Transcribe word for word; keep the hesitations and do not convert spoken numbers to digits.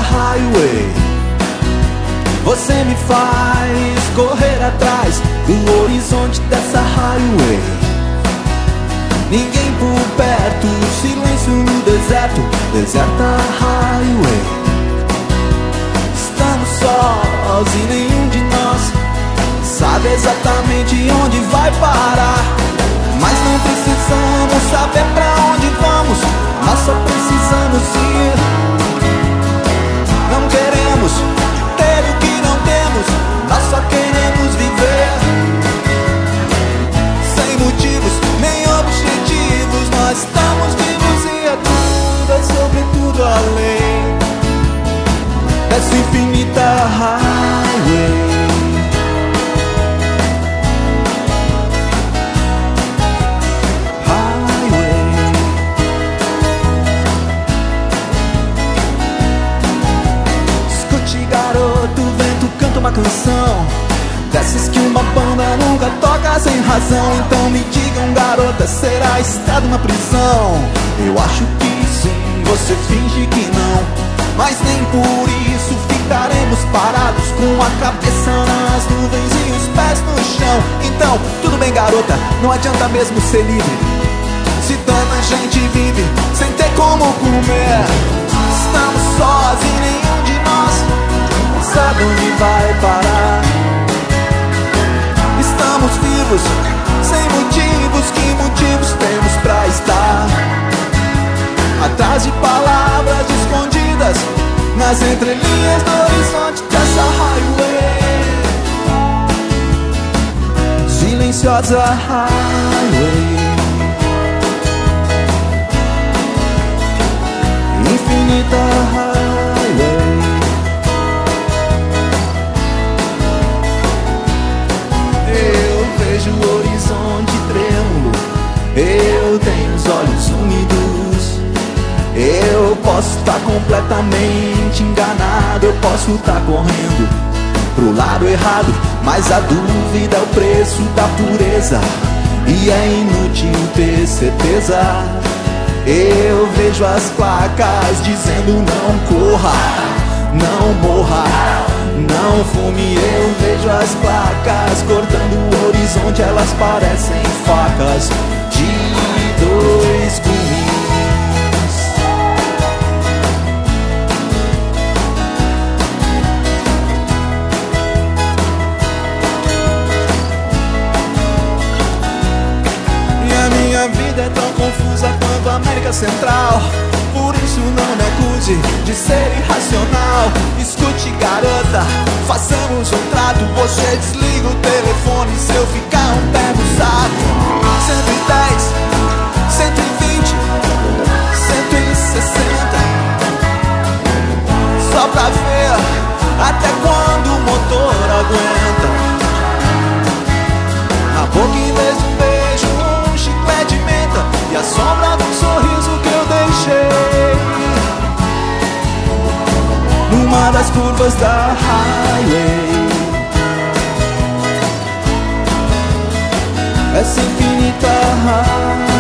highway. Você me faz correr atrás do horizonte dessa highway. Ninguém por perto, silêncio no deserto, deserta highway. Estamos sós e nenhum de nós sabe exatamente onde vai parar. Mas não precisamos saber pra onde vamos, nós só precisamos ir. Não queremos ter o que não temos, nós só queremos viver. Sem motivos, nem objetivos, nós estamos vivos e é tudo, é sobretudo além dessa infinita highway. Uma canção dessas que uma banda nunca toca sem razão. Então me digam, garota, será estado uma prisão? Eu acho que sim, você finge que não, mas nem por isso ficaremos parados com a cabeça nas nuvens e os pés no chão. Então, tudo bem, garota, não adianta mesmo ser livre se tanta gente vive sem ter como comer. Estamos sós e nenhum de nós sabe onde vai parar. Estamos vivos, sem motivos, que motivos temos pra estar atrás de palavras escondidas nas entrelinhas do horizonte dessa highway. Silenciosa highway, infinita highway. Vejo o horizonte trêmulo, eu tenho os olhos úmidos. Eu posso estar completamente enganado, eu posso estar correndo pro lado errado, mas a dúvida é o preço da pureza e é inútil ter certeza. Eu vejo as placas dizendo não corra, não morra, não fume. Eu vejo as placas cortando o horizonte, elas parecem facas de dois gumes. E a minha vida é tão confusa quanto a América Central. Por isso não me acuse de ser irracional. Escute, garota, façamos um trato. Você desliga o telefone se eu ficar um pé no saco. Cento e dez, cento e vinte, cento e sessenta, só pra ver até quando o motor aguenta. Na boca, em vez de um beijo, um chiclete de menta e a sombra do sorriso que eu deixei numa das curvas da highway. Essa infinita highway.